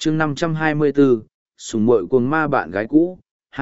chương 524, sùng muội cuồng ma bạn gái cũ,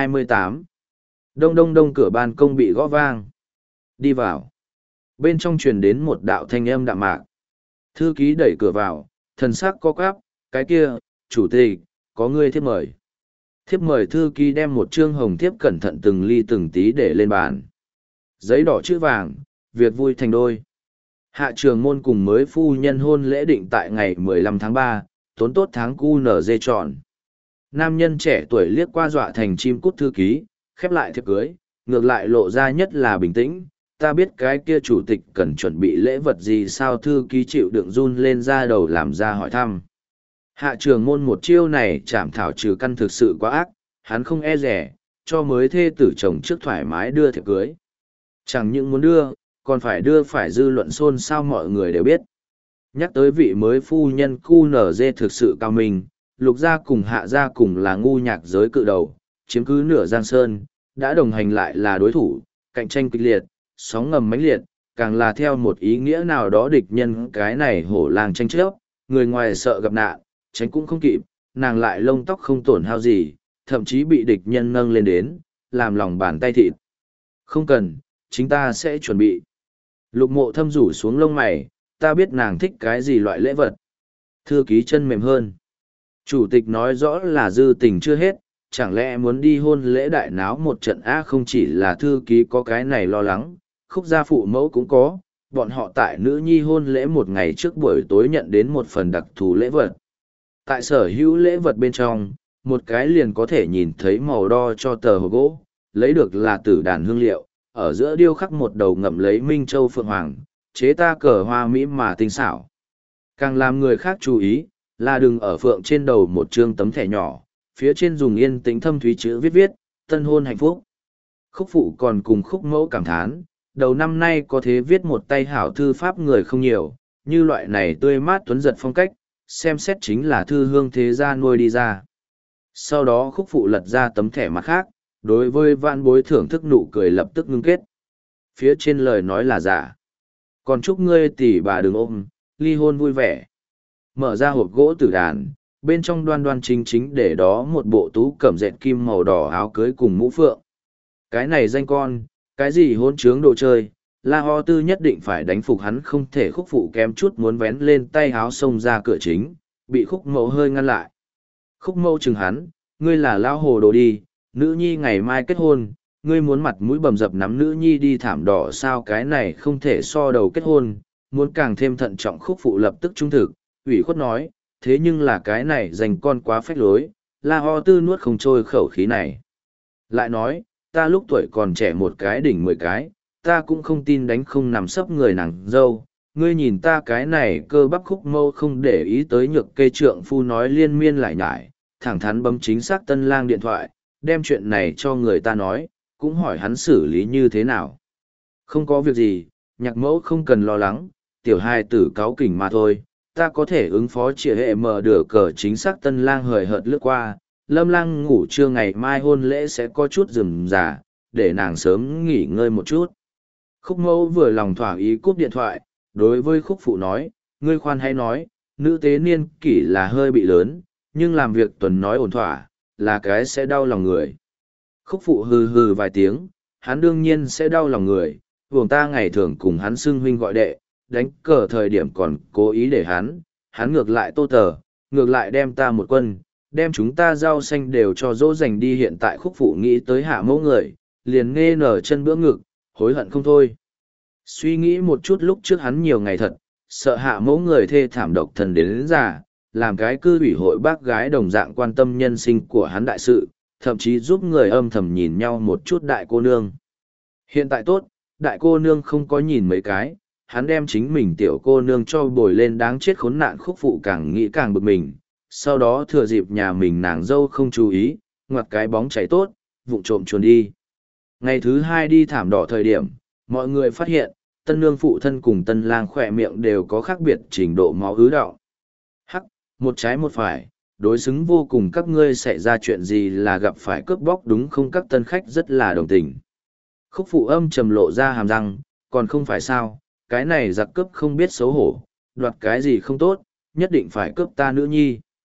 28. Đông đông đông, cửa ban công bị gõ vang. Đi vào. Bên trong truyền đến một đạo thanh âm đạm mạc. Thư ký đẩy cửa vào, thần sắc co quắp, cái kia, chủ tịch, có người thiếp mời. Thiếp mời. Thư ký đem một chương hồng thiếp cẩn thận từng ly từng tí để lên bàn. Giấy đỏ chữ vàng, việc vui thành đôi. Hạ trường môn cùng mới phu nhân hôn lễ định tại ngày 15 tháng 3, tốn tốt tháng QNZ tròn. Nam nhân trẻ tuổi liếc qua dọa thành chim cút thư ký, khép lại thiệp cưới, ngược lại lộ ra nhất là bình tĩnh. Ta biết cái kia chủ tịch cần chuẩn bị lễ vật gì sao? Thư ký chịu đựng run lên ra đầu làm ra hỏi thăm. Hạ trường môn một chiêu này chảm thảo trừ căn thực sự quá ác, hắn không e rẻ, cho mới thê tử chồng trước thoải mái đưa thiệp cưới. Chẳng những muốn đưa, còn phải đưa phải dư luận xôn xao mọi người đều biết. Nhắc tới vị mới phu nhân QNZ thực sự cao minh, lục gia cùng hạ gia cùng là ngu nhạc giới cự đầu, chiếm cứ nửa giang sơn, đã đồng hành lại là đối thủ, cạnh tranh kịch liệt, sóng ngầm mãnh liệt, càng là theo một ý nghĩa nào đó địch nhân cái này hổ làng tranh chấp, người ngoài sợ gặp nạn, tránh cũng không kịp, nàng lại lông tóc không tổn hao gì, thậm chí bị địch nhân nâng lên đến, làm lòng bàn tay thịt. Không cần, chính ta sẽ chuẩn bị. Lục Mộ Thâm rủ xuống lông mày, ta biết nàng thích cái gì loại lễ vật. Thư ký chân mềm hơn. Chủ tịch nói rõ là dư tình chưa hết, chẳng lẽ muốn đi hôn lễ đại náo một trận á? Không chỉ là thư ký có cái này lo lắng, Khúc gia phụ mẫu cũng có, bọn họ tại nữ nhi hôn lễ một ngày trước buổi tối nhận đến một phần đặc thù lễ vật. Tại sở hữu lễ vật bên trong, một cái liền có thể nhìn thấy màu đo cho tờ hộp gỗ, lấy được là tử đàn hương liệu, ở giữa điêu khắc một đầu ngậm lấy minh châu phượng hoàng, chế ta cờ hoa mỹ mà tinh xảo. Càng làm người khác chú ý, là đừng ở phượng trên đầu một chương tấm thẻ nhỏ, phía trên dùng yên tĩnh thâm thúy chữ viết viết, tân hôn hạnh phúc. Khúc phụ còn cùng khúc mẫu cảm thán, đầu năm nay có thế viết một tay hảo thư pháp người không nhiều, như loại này tươi mát tuấn giật phong cách, xem xét chính là thư hương thế gia nuôi đi ra. Sau đó khúc phụ lật ra tấm thẻ mặt khác, đối với vạn bối thưởng thức nụ cười lập tức ngưng kết. Phía trên lời nói là giả. Còn chúc ngươi tỷ bà đừng ôm, ly hôn vui vẻ. Mở ra hộp gỗ tử đàn, bên trong đoan đoan chính chính để đó một bộ tú cẩm dệt kim màu đỏ áo cưới cùng mũ phượng. Cái này danh con, cái gì hôn trướng đồ chơi, La Ho Tư nhất định phải đánh phục hắn, không thể. Khúc phụ kém chút muốn vén lên tay áo xông ra cửa chính, bị khúc mẫu hơi ngăn lại. Khúc mẫu chừng hắn, ngươi là lao hồ đồ đi, nữ nhi ngày mai kết hôn, ngươi muốn mặt mũi bầm dập nắm nữ nhi đi thảm đỏ sao? Cái này không thể so đầu kết hôn, muốn càng thêm thận trọng. Khúc phụ lập tức trung thực, ủy khuất nói, thế nhưng là cái này dành con quá phách lối. La Ho Tư nuốt không trôi khẩu khí này. Lại nói, ta lúc tuổi còn trẻ một cái đỉnh 10 cái, ta cũng không tin đánh không nằm sấp người nàng dâu. Ngươi nhìn ta cái này cơ bắp. Khúc mâu không để ý tới nhược kê trượng phu nói liên miên lại nhải, thẳng thắn bấm chính xác tân lang điện thoại, đem chuyện này cho người ta nói, cũng hỏi hắn xử lý như thế nào. Không có việc gì, nhạc mẫu không cần lo lắng, tiểu hài tử cáu kỉnh mà thôi, ta có thể ứng phó. Chỉ hệ mở đửa cờ chính xác tân lang hời hợt lướt qua, Lâm lang ngủ trưa ngày mai hôn lễ sẽ có chút rườm rà, để nàng sớm nghỉ ngơi một chút. Khúc mẫu vừa lòng thỏa ý cúp điện thoại, đối với khúc phụ nói, ngươi khoan hay nói, nữ tế niên kỷ là hơi bị lớn, nhưng làm việc tuần nói ổn thỏa, là cái sẽ đau lòng người. Khúc phụ hừ hừ vài tiếng, hắn đương nhiên sẽ đau lòng người, vùng ta ngày thường cùng hắn xưng huynh gọi đệ, đánh cờ thời điểm còn cố ý để hắn ngược lại tô tờ, ngược lại đem ta một quân, đem chúng ta rau xanh đều cho dỗ dành đi. Hiện tại khúc phụ nghĩ tới hạ mẫu người, liền nghe nở chân bữa ngực, hối hận không thôi. Suy nghĩ một chút lúc trước hắn nhiều ngày thật, sợ hạ mẫu người thê thảm độc thần đến già, làm cái cư ủy hội bác gái đồng dạng quan tâm nhân sinh của hắn đại sự, thậm chí giúp người âm thầm nhìn nhau một chút đại cô nương. Hiện tại tốt, đại cô nương không có nhìn mấy cái, hắn đem chính mình tiểu cô nương cho bồi lên đáng chết khốn nạn. Khúc phụ càng nghĩ càng bực mình, sau đó thừa dịp nhà mình nàng dâu không chú ý, ngoặt cái bóng cháy tốt, vụng trộm chuồn đi. Ngày thứ hai đi thảm đỏ thời điểm, mọi người phát hiện, tân nương phụ thân cùng tân lang khỏe miệng đều có khác biệt trình độ máu ứ đọng. Hắc, một trái một phải, đối xứng vô cùng. Các ngươi xảy ra chuyện gì là gặp phải cướp bóc đúng không? Các tân khách rất là đồng tình. Khúc phụ âm trầm lộ ra hàm răng, còn không phải sao, cái này giặc cướp không biết xấu hổ, đoạt cái gì không tốt, nhất định phải cướp ta nữ nhi.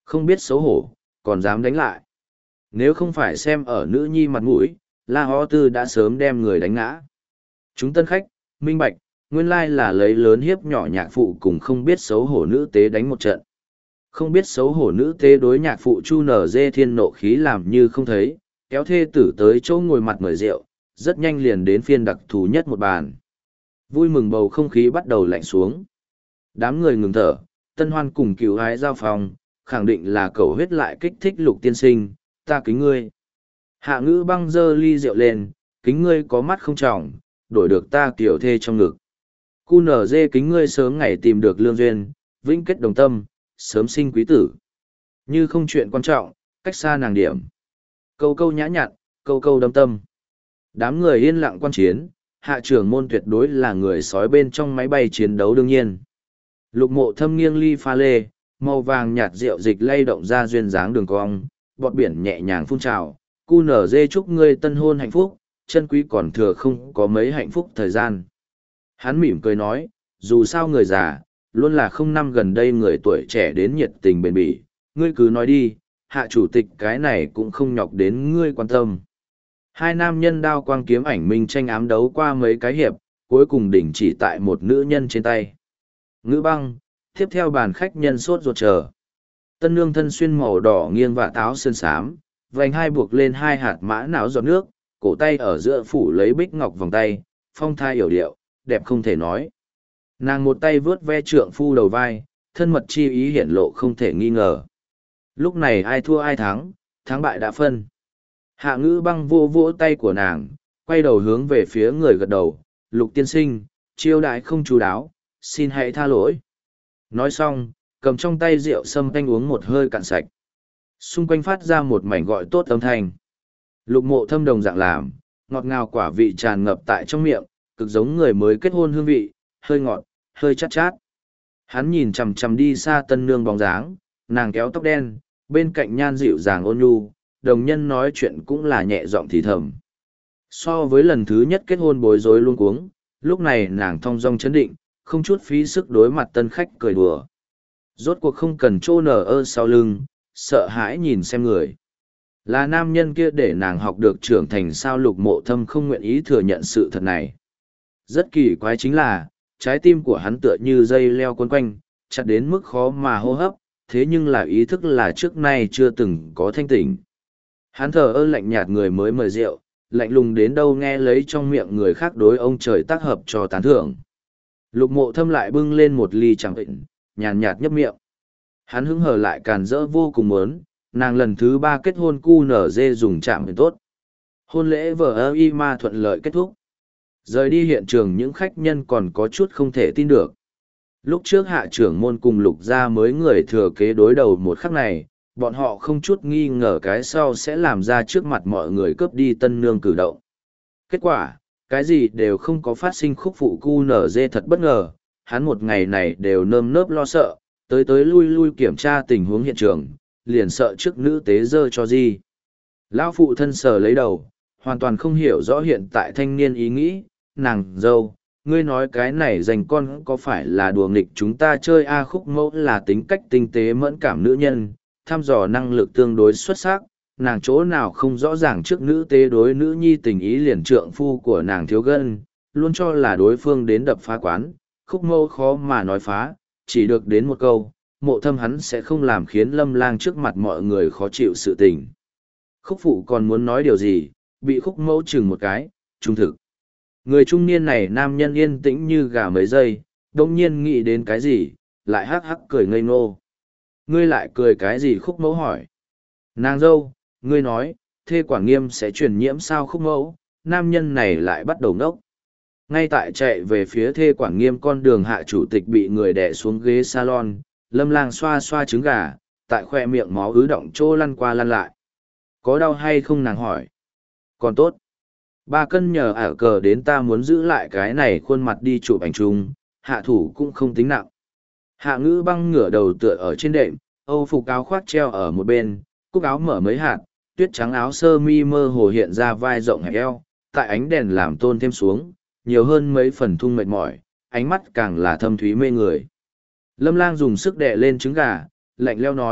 Không biết xấu hổ, còn dám đánh lại. Nếu không phải xem ở nữ nhi mặt mũi, La Ho Tư đã sớm đem người đánh ngã. Chúng tân khách, minh bạch, nguyên lai là lấy lớn hiếp nhỏ nhạc phụ cùng không biết xấu hổ nữ tế đánh một trận. Không biết xấu hổ nữ tế đối nhạc phụ Chu Nở Dê Thiên nộ khí làm như không thấy, kéo thê tử tới chỗ ngồi mặt mời rượu, rất nhanh liền đến phiên đặc thù nhất một bàn. Vui mừng bầu không khí bắt đầu lạnh xuống. Đám người ngừng thở, Tân Hoan cùng Cửu Ái giao phòng, khẳng định là cầu huyết lại kích thích Lục tiên sinh, ta kính ngươi. Hạ Ngữ Băng giơ ly rượu lên, kính ngươi có mắt không tròng, đổi được ta kiểu thê trong ngực. Cu nở dê kính ngươi sớm ngày tìm được lương duyên, vĩnh kết đồng tâm, sớm sinh quý tử. Như không chuyện quan trọng, cách xa nàng điểm. Câu câu nhã nhặn, câu câu đâm tâm. Đám người yên lặng quan chiến, hạ trưởng môn tuyệt đối là người sói bên trong máy bay chiến đấu đương nhiên. Lục Mộ Thâm nghiêng ly pha lê, màu vàng nhạt rượu dịch lay động ra duyên dáng đường cong, bọt biển nhẹ nhàng phun trào. Cu nở dê chúc ngươi tân hôn hạnh phúc, chân quý còn thừa không có mấy hạnh phúc thời gian. Hắn mỉm cười nói, dù sao người già, luôn là không năm gần đây người tuổi trẻ đến nhiệt tình bền bỉ, ngươi cứ nói đi, hạ chủ tịch cái này cũng không nhọc đến ngươi quan tâm. Hai nam nhân đao quang kiếm ảnh minh tranh ám đấu qua mấy cái hiệp, cuối cùng đỉnh chỉ tại một nữ nhân trên tay. Ngữ Băng, tiếp theo bàn khách nhân sốt ruột chờ. Tân nương thân xuyên màu đỏ nghiêng và táo sơn xám, vành hai buộc lên hai hạt mã não giọt nước, cổ tay ở giữa phủ lấy bích ngọc vòng tay, phong thai yểu điệu, đẹp không thể nói. Nàng một tay vướt ve trượng phu đầu vai, thân mật chi ý hiển lộ không thể nghi ngờ. Lúc này ai thua ai thắng, thắng bại đã phân. Hạ Ngữ Băng vô vỗ tay của nàng, quay đầu hướng về phía người gật đầu, Lục tiên sinh, chiêu đại không chú đáo, xin hãy tha lỗi. Nói xong, cầm trong tay rượu sâm canh uống một hơi cạn sạch. Xung quanh phát ra một mảnh gọi tốt âm thanh. Lục Mộ Thâm đồng dạng làm, ngọt ngào quả vị tràn ngập tại trong miệng, cực giống người mới kết hôn hương vị, hơi ngọt, hơi chát chát. Hắn nhìn chằm chằm đi xa tân nương bóng dáng, nàng kéo tóc đen, bên cạnh nhan dịu dàng ôn nhu, đồng nhân nói chuyện cũng là nhẹ giọng thì thầm. So với lần thứ nhất kết hôn bối rối luống cuống, lúc này nàng thong dong chấn định, không chút phí sức đối mặt tân khách cười đùa. Rốt cuộc không cần trô nở ơ sau lưng, sợ hãi nhìn xem người. Là nam nhân kia để nàng học được trưởng thành sao. Lục Mộ Thâm không nguyện ý thừa nhận sự thật này. Rất kỳ quái chính là, trái tim của hắn tựa như dây leo quấn quanh, chặt đến mức khó mà hô hấp, thế nhưng là ý thức là trước nay chưa từng có thanh tỉnh. Hắn thờ ơ lạnh nhạt người mới mời rượu, lạnh lùng đến đâu nghe lấy trong miệng người khác đối ông trời tác hợp cho tán thưởng. Lục Mộ Thâm lại bưng lên một ly chẳng bệnh, nhàn nhạt nhấp miệng. Hắn hứng hờ lại càn rỡ vô cùng muốn, nàng lần thứ 3 kết hôn cu nở dê dùng chạm bệnh tốt. Hôn lễ vợ ơ y ma thuận lợi kết thúc. Rời đi hiện trường những khách nhân còn có chút không thể tin được. Lúc trước hạ trưởng môn cùng Lục gia mới người thừa kế đối đầu một khắc này, bọn họ không chút nghi ngờ cái sau sẽ làm ra trước mặt mọi người cướp đi tân nương cử động. Kết quả, cái gì đều không có phát sinh. Khúc phụ cu nở dê thật bất ngờ, hắn một ngày này đều nơm nớp lo sợ, tới lui lui kiểm tra tình huống hiện trường, liền sợ trước nữ tế dơ cho gì. Lão phụ thân sờ lấy đầu, hoàn toàn không hiểu rõ hiện tại thanh niên ý nghĩ, nàng dâu, ngươi nói cái này dành con có phải là đùa nghịch chúng ta chơi a. Khúc mẫu là tính cách tinh tế mẫn cảm nữ nhân, thăm dò năng lực tương đối xuất sắc, nàng chỗ nào không rõ ràng trước nữ tế đối nữ nhi tình ý liền trượng phu của nàng thiếu gân, luôn cho là đối phương đến đập phá quán. Khúc mẫu khó mà nói phá, chỉ được đến một câu, Mộ Thâm hắn sẽ không làm khiến Lâm Lang trước mặt mọi người khó chịu sự tình. Khúc phụ còn muốn nói điều gì, bị khúc mẫu chừng một cái, trung thực. Người trung niên này nam nhân yên tĩnh như gà mấy giây, đông nhiên nghĩ đến cái gì, lại hắc hắc cười ngây ngô. Ngươi lại cười cái gì? Khúc mẫu hỏi. Nàng dâu, ngươi nói, thê quản nghiêm sẽ truyền nhiễm sao? Khúc mẫu, nam nhân này lại bắt đầu ngốc. Ngay tại chạy về phía thê quản nghiêm con đường, hạ chủ tịch bị người đè xuống ghế salon, Lâm Lang xoa xoa trứng gà, tại khoe miệng máu ứ động trô lăn qua lăn lại. Có đau hay không? Nàng hỏi. Còn tốt. 3 cân nhờ ả cờ đến, ta muốn giữ lại cái này khuôn mặt đi chụp ảnh chung, hạ thủ cũng không tính nặng. Hạ Ngữ Băng ngửa đầu tựa ở trên đệm, âu phục áo khoác treo ở một bên, cúc áo mở mấy hạt, tuyết trắng áo sơ mi mơ hồ hiện ra vai rộng hẹp eo, tại ánh đèn làm tôn thêm xuống, nhiều hơn mấy phần thung mệt mỏi, ánh mắt càng là thâm thúy mê người. Lâm Lang dùng sức đè lên trứng gà, lạnh leo nói,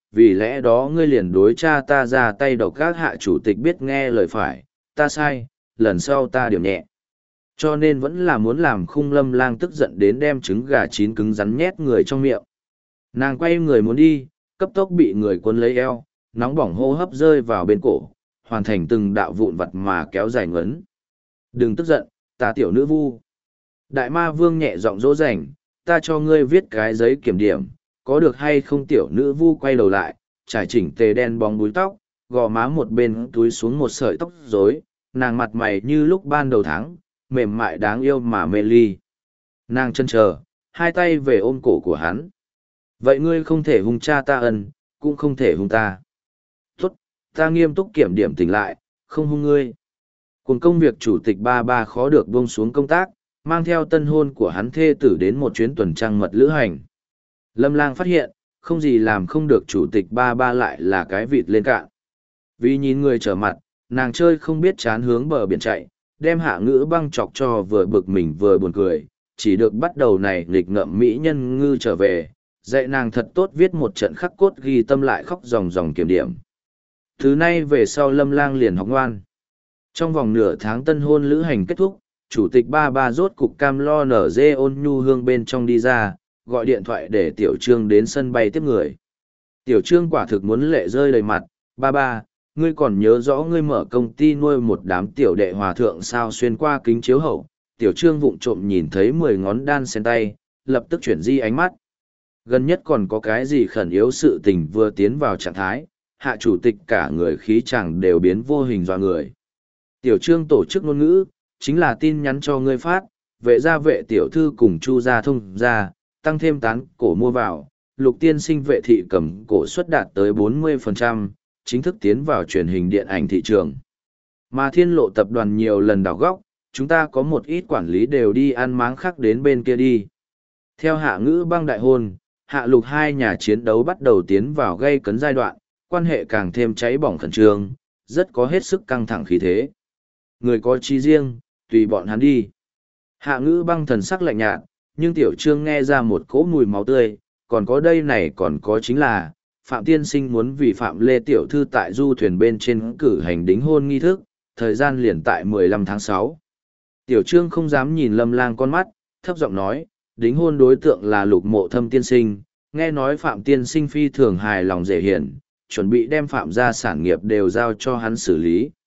vì lẽ đó ngươi liền đối cha ta ra tay độc gác. Hạ chủ tịch biết nghe lời phải, ta sai, lần sau ta điểm nhẹ. Cho nên vẫn là muốn làm Khung Lâm Lang tức giận đến đem trứng gà chín cứng rắn nhét người trong miệng. Nàng quay người muốn đi, cấp tốc bị người cuốn lấy eo, nóng bỏng hô hấp rơi vào bên cổ, hoàn thành từng đạo vụn vặt mà kéo dài ngấn. Đừng tức giận, ta tiểu nữ vu. Đại ma vương nhẹ giọng dỗ dành, ta cho ngươi viết cái giấy kiểm điểm, có được hay không? Tiểu nữ vu quay đầu lại, trải chỉnh tề đen bóng búi tóc, gò má một bên túi xuống một sợi tóc rối, nàng mặt mày như lúc ban đầu tháng, mềm mại đáng yêu mà mê ly. Nàng chân chờ, hai tay về ôm cổ của hắn. Vậy ngươi không thể hung cha ta ân, cũng không thể hung ta. Tốt, ta nghiêm túc kiểm điểm tỉnh lại, không hung ngươi. Cùng công việc chủ tịch ba ba khó được buông xuống công tác, mang theo tân hôn của hắn thê tử đến một chuyến tuần trăng mật lữ hành. Lâm Lang phát hiện, không gì làm không được chủ tịch ba ba lại là cái vịt lên cạn. Vì nhìn người trở mặt, nàng chơi không biết chán hướng bờ biển chạy, đem Hạ Ngữ Băng chọc cho vừa bực mình vừa buồn cười, chỉ được bắt đầu này nghịch ngợm mỹ nhân ngư trở về, dạy nàng thật tốt viết một trận khắc cốt ghi tâm lại khóc ròng ròng kiểm điểm. Thứ nay về sau Lâm Lang liền học ngoan. Trong vòng nửa tháng tân hôn lữ hành kết thúc, chủ tịch ba ba rốt cục cam lo nở dê ôn nhu hương bên trong đi ra, gọi điện thoại để Tiểu Trương đến sân bay tiếp người. Tiểu Trương quả thực muốn lệ rơi đầy mặt, ba ba, ngươi còn nhớ rõ ngươi mở công ty nuôi một đám tiểu đệ hòa thượng sao? Xuyên qua kính chiếu hậu, Tiểu Trương vụng trộm nhìn thấy 10 ngón đan sen tay, lập tức chuyển di ánh mắt. Gần nhất còn có cái gì khẩn yếu sự tình vừa tiến vào trạng thái, hạ chủ tịch cả người khí chẳng đều biến vô hình dọa người. Tiểu Trương tổ chức ngôn ngữ, chính là tin nhắn cho ngươi phát, vệ gia vệ tiểu thư cùng Chu gia thông gia, tăng thêm tán cổ mua vào, Lục tiên sinh vệ thị cầm cổ suất đạt tới 40%, chính thức tiến vào truyền hình điện ảnh thị trường. Mà Thiên Lộ tập đoàn nhiều lần đảo góc, chúng ta có một ít quản lý đều đi ăn máng khác đến bên kia đi. Theo Hạ Ngữ Băng đại hôn, Hạ Lục hai nhà chiến đấu bắt đầu tiến vào gây cấn giai đoạn, quan hệ càng thêm cháy bỏng khẩn trương, rất có hết sức căng thẳng khí thế. Người có chí riêng, tùy bọn hắn đi. Hạ Ngữ Băng thần sắc lạnh nhạt, nhưng Tiểu Trương nghe ra một cỗ mùi máu tươi, còn có đây này còn có chính là, Phạm Tiên Sinh muốn vì Phạm Lê Tiểu Thư tại du thuyền bên trên cử hành đính hôn nghi thức, thời gian liền tại 15 tháng 6. Tiểu Trương không dám nhìn Lâm Lang con mắt, thấp giọng nói, đính hôn đối tượng là Lục Mộ Thâm Tiên Sinh, nghe nói Phạm Tiên Sinh phi thường hài lòng dễ hiển, chuẩn bị đem Phạm gia sản nghiệp đều giao cho hắn xử lý.